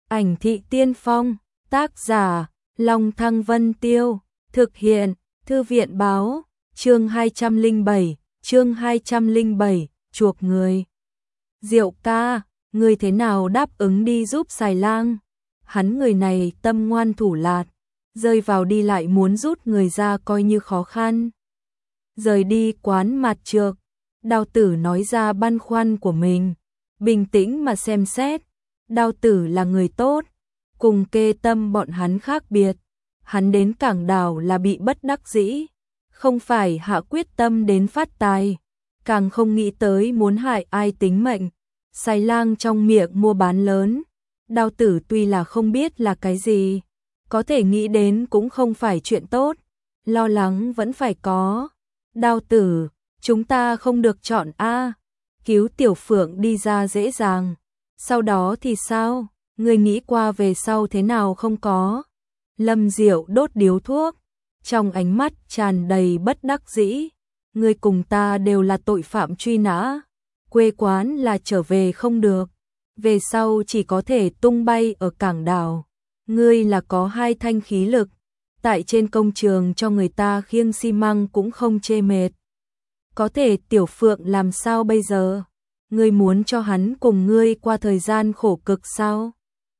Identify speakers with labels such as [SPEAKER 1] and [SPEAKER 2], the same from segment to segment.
[SPEAKER 1] Ảnh thị tiên phong, tác giả, Long Thăng Vân Tiêu, thực hiện, Thư viện báo, chương 207, chuộc người. Diệu ca, người thế nào đáp ứng đi giúp Xài Lang? Hắn người này tâm ngoan thủ lạt, rơi vào đi lại muốn rút người ra coi như khó khăn. Rời đi quán mặt trược, Đao Tử nói ra băn khoăn của mình, bình tĩnh mà xem xét. Đao Tử là người tốt, cùng Kê Tâm bọn hắn khác biệt. Hắn đến Cảng Đảo là bị bất đắc dĩ, không phải hạ quyết tâm đến phát tài, càng không nghĩ tới muốn hại ai tính mệnh. Xài Lang trong miệng mua bán lớn, Đao Tử tuy là không biết là cái gì, có thể nghĩ đến cũng không phải chuyện tốt, lo lắng vẫn phải có. Đao Tử, chúng ta không được chọn a, cứu Tiểu Phượng đi ra dễ dàng, sau đó thì sao, người nghĩ qua về sau thế nào không có. Lâm Diệu đốt điếu thuốc, trong ánh mắt tràn đầy bất đắc dĩ. Người cùng ta đều là tội phạm truy nã, quê quán là trở về không được, về sau chỉ có thể tung bay ở Cảng Đảo. Ngươi là có 2 thanh khí lực, tại trên công trường cho người ta khiêng xi măng cũng không chê mệt. Có thể Tiểu Phượng làm sao bây giờ? Ngươi muốn cho hắn cùng ngươi qua thời gian khổ cực sao?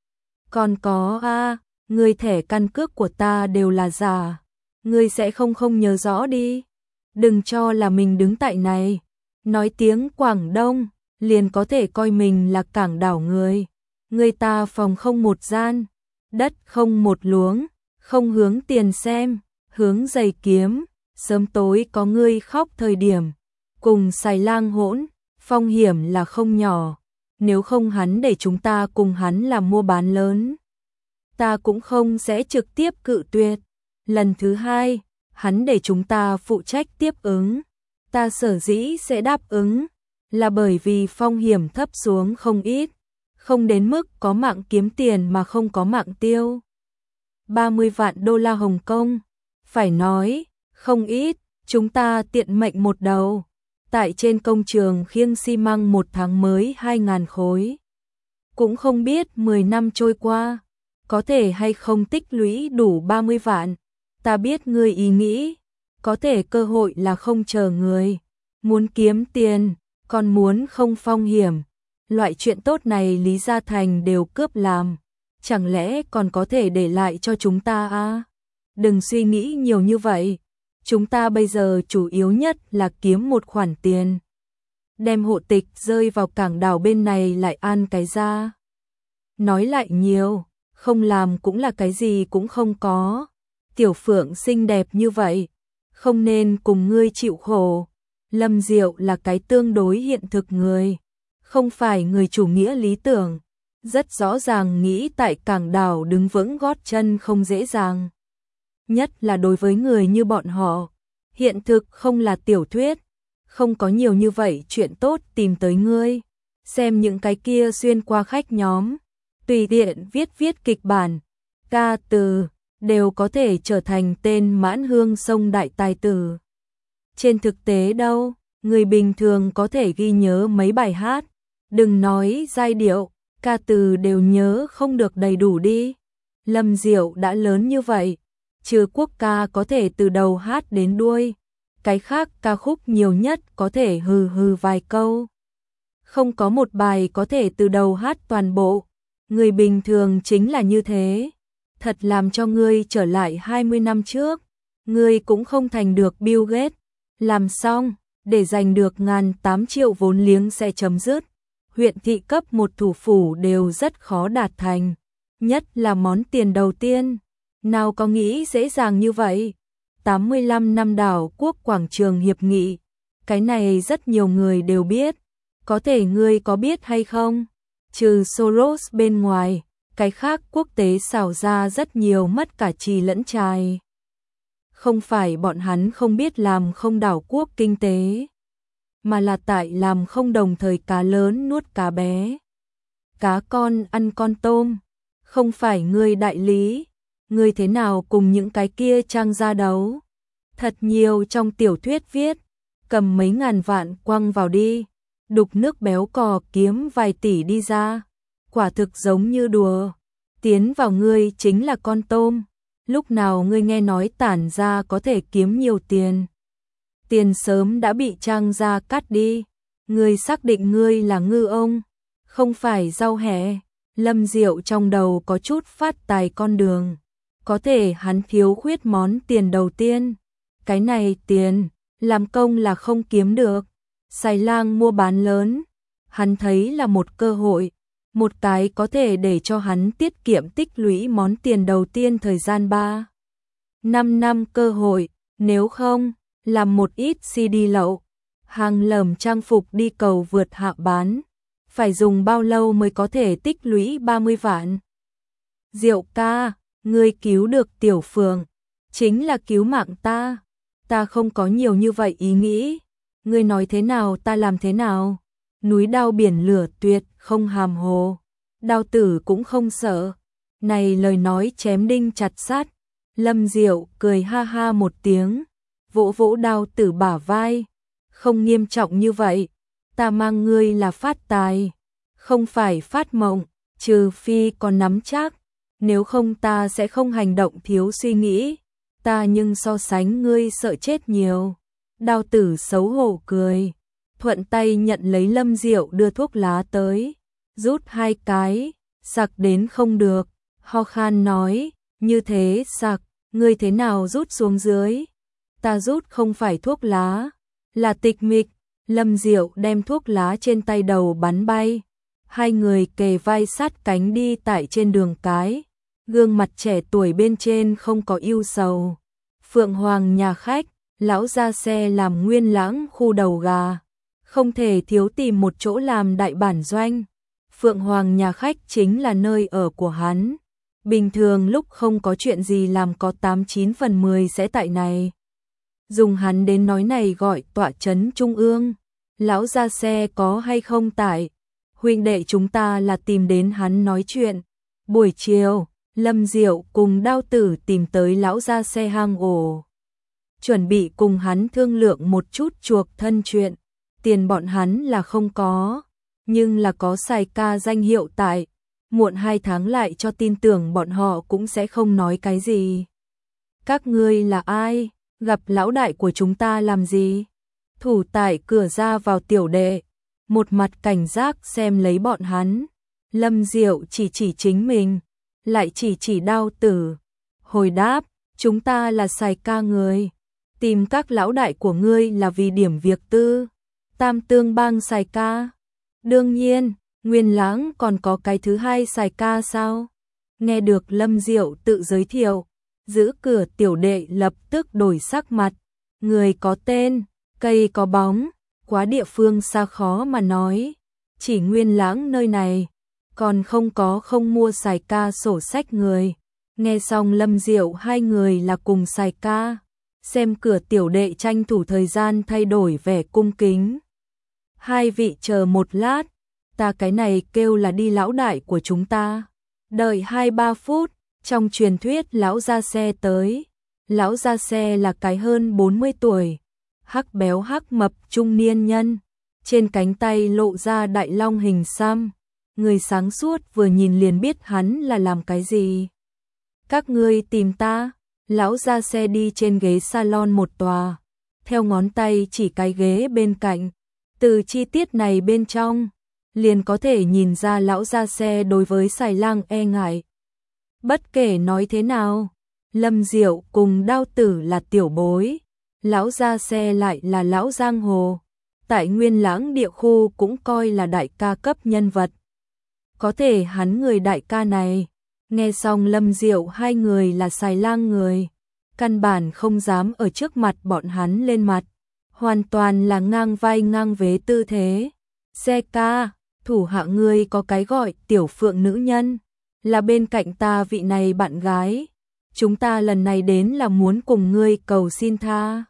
[SPEAKER 1] Còn có a, ngươi thẻ căn cước của ta đều là giả, ngươi sẽ không nhớ rõ đi. Đừng cho là mình đứng tại này, nói tiếng Quảng Đông, liền có thể coi mình là Cảng Đảo người. Người ta phòng không một gian, đất không một luống, không hướng tiền xem, hướng giày kiếm, sớm tối có ngươi khóc thời điểm. Cùng Xài Lang hỗn, phong hiểm là không nhỏ, nếu không hắn để chúng ta cùng hắn làm mua bán lớn, ta cũng không sẽ trực tiếp cự tuyệt. Lần thứ 2, hắn để chúng ta phụ trách tiếp ứng, ta sở dĩ sẽ đáp ứng, là bởi vì phong hiểm thấp xuống không ít, không đến mức có mạng kiếm tiền mà không có mạng tiêu. 30 vạn đô la Hồng Kông, phải nói, không ít, chúng ta tiện mệnh một đầu, tại trên công trường khiêng xi măng 1 tháng mới 2.000 khối. Cũng không biết 10 năm trôi qua, có thể hay không tích lũy đủ 30 vạn. Ta biết ngươi ý nghĩ, có thể cơ hội là không chờ người, muốn kiếm tiền, còn muốn không phong hiểm. Loại chuyện tốt này Lý Gia Thành đều cướp làm, chẳng lẽ còn có thể để lại cho chúng ta à? Đừng suy nghĩ nhiều như vậy, chúng ta bây giờ chủ yếu nhất là kiếm một khoản tiền. Đem hộ tịch rơi vào Cảng Đảo bên này lại an cái ra. Nói lại nhiều, không làm cũng là cái gì cũng không có. Tiểu Phượng xinh đẹp như vậy, không nên cùng ngươi chịu khổ. Lâm Diệu là cái tương đối hiện thực người, không phải người chủ nghĩa lý tưởng, rất rõ ràng nghĩ tại Cảng Đảo đứng vững gót chân không dễ dàng. Nhất là đối với người như bọn họ, hiện thực không là tiểu thuyết, không có nhiều như vậy chuyện tốt tìm tới ngươi. Xem những cái kia xuyên qua khách nhóm, tùy tiện viết kịch bản, ca từ, đều có thể trở thành tên mãn hương sông đại tài tử. Trên thực tế đâu, người bình thường có thể ghi nhớ mấy bài hát, đừng nói giai điệu, ca từ đều nhớ không được đầy đủ đi. Lâm Diệu đã lớn như vậy, trừ quốc ca có thể từ đầu hát đến đuôi, cái khác ca khúc nhiều nhất có thể hừ hừ vài câu. Không có một bài có thể từ đầu hát toàn bộ, người bình thường chính là như thế. Thật làm cho ngươi trở lại 20 năm trước, ngươi cũng không thành được Bill Gates. Làm xong, để giành được 1.800 triệu vốn liếng sẽ chấm dứt. Huyện thị cấp 1 thủ phủ đều rất khó đạt thành, nhất là món tiền đầu tiên. Nào có nghĩ dễ dàng như vậy. 85 năm đảo quốc quảng trường hiệp nghị, cái này rất nhiều người đều biết. Có thể ngươi có biết hay không? Trừ Soros bên ngoài, cái khác quốc tế xảo ra rất nhiều mất cả trì lẫn trài. Không phải bọn hắn không biết làm không đảo quốc kinh tế, mà là tại làm không đồng thời cá lớn nuốt cá bé. Cá con ăn con tôm, không phải ngươi đại lý, ngươi thế nào cùng những cái kia trang ra đấu. Thật nhiều trong tiểu thuyết viết, cầm mấy ngàn vạn quăng vào đi, đục nước béo cò kiếm vài tỷ đi ra, quả thực giống như đùa. tiến vào ngươi chính là con tôm, lúc nào ngươi nghe nói Tản gia có thể kiếm nhiều tiền. Tiền sớm đã bị Trang gia cắt đi, ngươi xác định ngươi là ngư ông, không phải rau hẹ. Lâm Diệu trong đầu có chút phát tài con đường, có thể hắn thiếu khuyết món tiền đầu tiên. Cái này tiền, làm công là không kiếm được. Xài lang mua bán lớn, hắn thấy là một cơ hội, một cái có thể để cho hắn tiết kiệm tích lũy món tiền đầu tiên thời gian 3-5 năm cơ hội, nếu không, làm một ít CD lậu, hàng lởm trang phục đi cầu vượt hạ bán, phải dùng bao lâu mới có thể tích lũy 30 vạn. Diệu ca, ngươi cứu được Tiểu Phượng, chính là cứu mạng ta không có nhiều như vậy ý nghĩ, ngươi nói thế nào ta làm thế nào. Núi đao biển lửa tuyệt không hàm hồ, Đao Tử cũng không sợ. Này lời nói chém đinh chặt sắt. Lâm Diệu cười ha ha một tiếng, vỗ vỗ Đao Tử bả vai, không nghiêm trọng như vậy, ta mang ngươi là phát tài, không phải phát mộng, trừ phi còn nắm chắc, nếu không ta sẽ không hành động thiếu suy nghĩ, ta nhưng so sánh ngươi sợ chết nhiều. Đao Tử xấu hổ cười, thuận tay nhận lấy Lâm Diệu đưa thuốc lá tới, rút 2 cái, sặc đến không được, ho khan nói, như thế sặc, ngươi thế nào rút xuống dưới? Ta rút không phải thuốc lá, là tịch mịch. Lâm Diệu đem thuốc lá trên tay đầu bắn bay, hai người kề vai sát cánh đi tại trên đường cái, gương mặt trẻ tuổi bên trên không có ưu sầu. Phượng Hoàng nhà khách, lão ra xe làm Nguyên Lãng khu đầu gà, không thể thiếu tìm một chỗ làm đại bản doanh. Phượng Hoàng nhà khách chính là nơi ở của hắn, bình thường lúc không có chuyện gì làm có 89 phần 10 sẽ tại này. Dùng hắn đến nói này gọi tọa trấn trung ương, lão ra xe có hay không tại, huynh đệ chúng ta là tìm đến hắn nói chuyện. Buổi chiều, Lâm Diệu cùng Đao Tử tìm tới lão ra xe hang ổ, chuẩn bị cùng hắn thương lượng một chút chuộc thân chuyện. Tiền bọn hắn là không có, nhưng là có Sài ca danh hiệu tại, muộn 2 tháng lại cho tin tưởng bọn họ cũng sẽ không nói cái gì. Các ngươi là ai? Gặp lão đại của chúng ta làm gì? Thủ tại cửa ra vào tiểu đệ, một mặt cảnh giác xem lấy bọn hắn. Lâm Diệu chỉ chính mình, lại chỉ Đao Tử. Hồi đáp, chúng ta là Sài ca người, tìm các lão đại của ngươi là vì điểm việc tư. Tam Tương Bang Sài ca. Đương nhiên, Nguyên Lãng còn có cái thứ hai Sài ca sao? Nghe được Lâm Diệu tự giới thiệu, giữ cửa tiểu đệ lập tức đổi sắc mặt. Người có tên, cây có bóng, quá địa phương xa khó mà nói. Chỉ Nguyên Lãng nơi này, còn không mua Sài ca sổ sách người. Nghe xong Lâm Diệu hai người là cùng Sài ca, xem cửa tiểu đệ tranh thủ thời gian thay đổi vẻ cung kính. Hai vị chờ một lát, ta cái này kêu là đi lão đại của chúng ta. Đợi 2-3 phút, trong truyền thuyết lão ra xe tới. Lão ra xe là cái hơn 40 tuổi, hắc béo hắc mập trung niên nhân, trên cánh tay lộ ra đại long hình xăm. Người sáng suốt vừa nhìn liền biết hắn là làm cái gì. Các ngươi tìm ta? Lão ra xe đi trên ghế salon một tòa, theo ngón tay chỉ cái ghế bên cạnh. Từ chi tiết này bên trong, liền có thể nhìn ra lão ra xe đối với Sài Lang e ngại. Bất kể nói thế nào, Lâm Diệu cùng Đao Tử là tiểu bối, lão ra xe lại là lão giang hồ, tại Nguyên Lãng địa khu cũng coi là đại ca cấp nhân vật. Có thể hắn người đại ca này, nghe xong Lâm Diệu hai người là Sài Lang người, căn bản không dám ở trước mặt bọn hắn lên mặt, hoàn toàn là ngang vai ngang vế tư thế. Xe ca, thủ hạ ngươi có cái gọi Tiểu Phượng nữ nhân, là bên cạnh ta vị này bạn gái. Chúng ta lần này đến là muốn cùng ngươi cầu xin tha,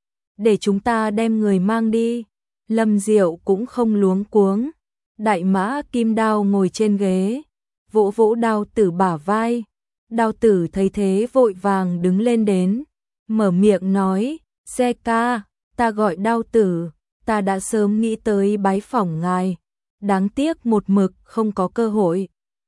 [SPEAKER 1] để chúng ta đem người mang đi. Lâm Diệu cũng không luống cuống, đại mã kim đao ngồi trên ghế, vỗ vỗ Đao Tử bả vai. Đao Tử thấy thế vội vàng đứng lên đến, mở miệng nói, xe ca, ta gọi Đao Tử, ta đã sớm nghĩ tới bái phỏng ngài, đáng tiếc một mực không có cơ hội.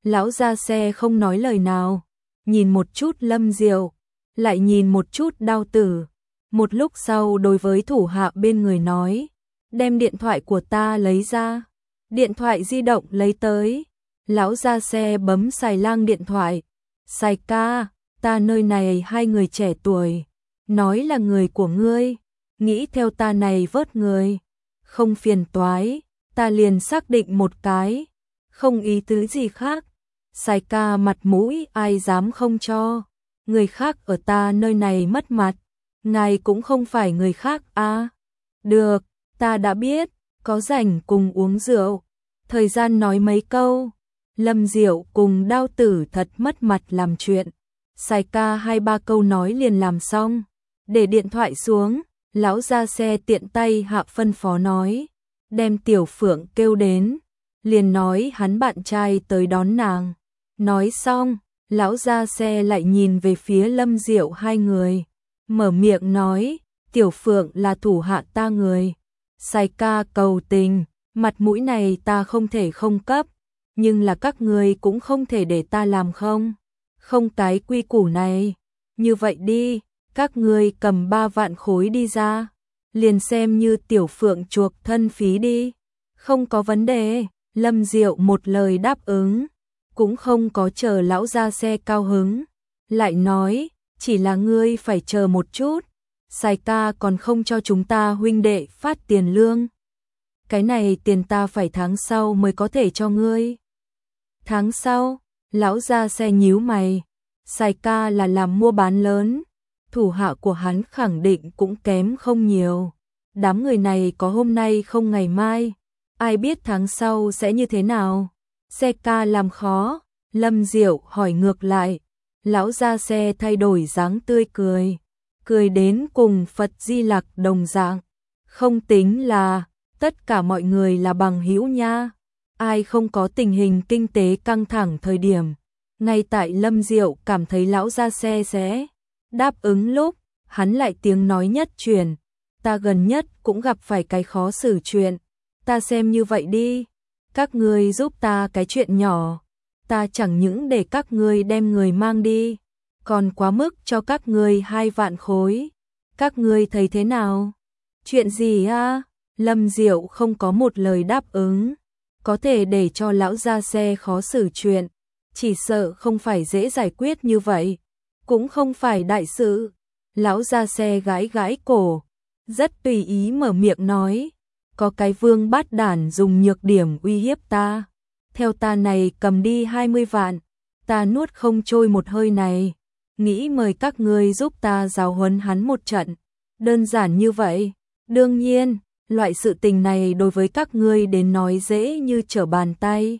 [SPEAKER 1] Lão gia xe không nói lời nào, nhìn một chút Lâm Diệu, lại nhìn một chút Đao Tử. Một lúc sau đối với thủ hạ bên người nói, đem điện thoại của ta lấy ra. Điện thoại di động lấy tới. Lão gia xe bấm xài lang điện thoại. Xài ca, ta nơi này hai người trẻ tuổi, nói là người của ngươi, nghĩ theo ta này vớt người, không phiền toái, ta liền xác định một cái, không ý tứ gì khác. Xài ca mặt mũi ai dám không cho, người khác ở ta nơi này mất mặt, ngài cũng không phải người khác à. Được, ta đã biết, có rảnh cùng uống rượu, thời gian nói mấy câu. Lâm Diệu cùng Đao Tử thật mất mặt làm chuyện. Xài ca 2-3 câu nói liền làm xong, để điện thoại xuống, lão ra xe tiện tay hạ phân phó nói, đem Tiểu Phượng kêu đến, liền nói hắn bạn trai tới đón nàng. Nói xong, lão ra xe lại nhìn về phía Lâm Diệu hai người, mở miệng nói, Tiểu Phượng là thủ hạ ta người. Xài ca cầu tình, mặt mũi này ta không thể không cấp, nhưng là các ngươi cũng không thể để ta làm không. Không cái quy củ này. Như vậy đi, các ngươi cầm 3 vạn khối đi ra, liền xem như Tiểu Phượng chuộc thân phí đi. Không có vấn đề, Lâm Diệu một lời đáp ứng, cũng không có chờ lão ra xe cao hứng. Lại nói, chỉ là ngươi phải chờ một chút, Xài ca còn không cho chúng ta huynh đệ phát tiền lương. Cái này tiền ta phải tháng sau mới có thể cho ngươi. Tháng sau, lão ra xe nhíu mày, Xài ca là làm mua bán lớn, thủ hạ của hắn khẳng định cũng kém không nhiều. Đám người này có hôm nay không ngày mai, ai biết tháng sau sẽ như thế nào. Xe ca làm khó, Lâm Diệu hỏi ngược lại, lão ra xe thay đổi dáng tươi cười, cười đến cùng Phật Di Lặc đồng dạng, không tính là tất cả mọi người là bằng hữu nha. Ai không có tình hình kinh tế căng thẳng thời điểm, ngay tại Lâm Diệu cảm thấy lão ra xe sẽ đáp ứng lúc, hắn lại tiếng nói nhất truyền, ta gần nhất cũng gặp phải cái khó xử chuyện, ta xem như vậy đi, các ngươi giúp ta cái chuyện nhỏ, ta chẳng những để các ngươi đem người mang đi, còn quá mức cho các ngươi 2 vạn khối, các ngươi thấy thế nào? Chuyện gì a? Lâm Diệu không có một lời đáp ứng. Có thể để cho lão ra xe khó xử chuyện, chỉ sợ không phải dễ giải quyết như vậy, cũng không phải đại sự. Lão ra xe gãi gãi cổ, rất tùy ý mở miệng nói, có cái vương bát đản dùng nhược điểm uy hiếp ta, theo ta này cầm đi 20 vạn, ta nuốt không trôi một hơi này, nghĩ mời các ngươi giúp ta giáo huấn hắn một trận, đơn giản như vậy. Đương nhiên, loại sự tình này đối với các ngươi đến nói dễ như trở bàn tay.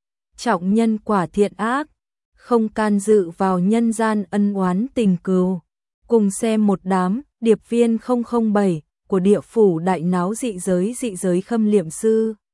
[SPEAKER 1] Trọng nhân quả thiện ác, không can dự vào nhân gian ân oán tình cừu. Cùng xem một đám điệp viên 007 của địa phủ đại náo dị giới khâm liệm sư.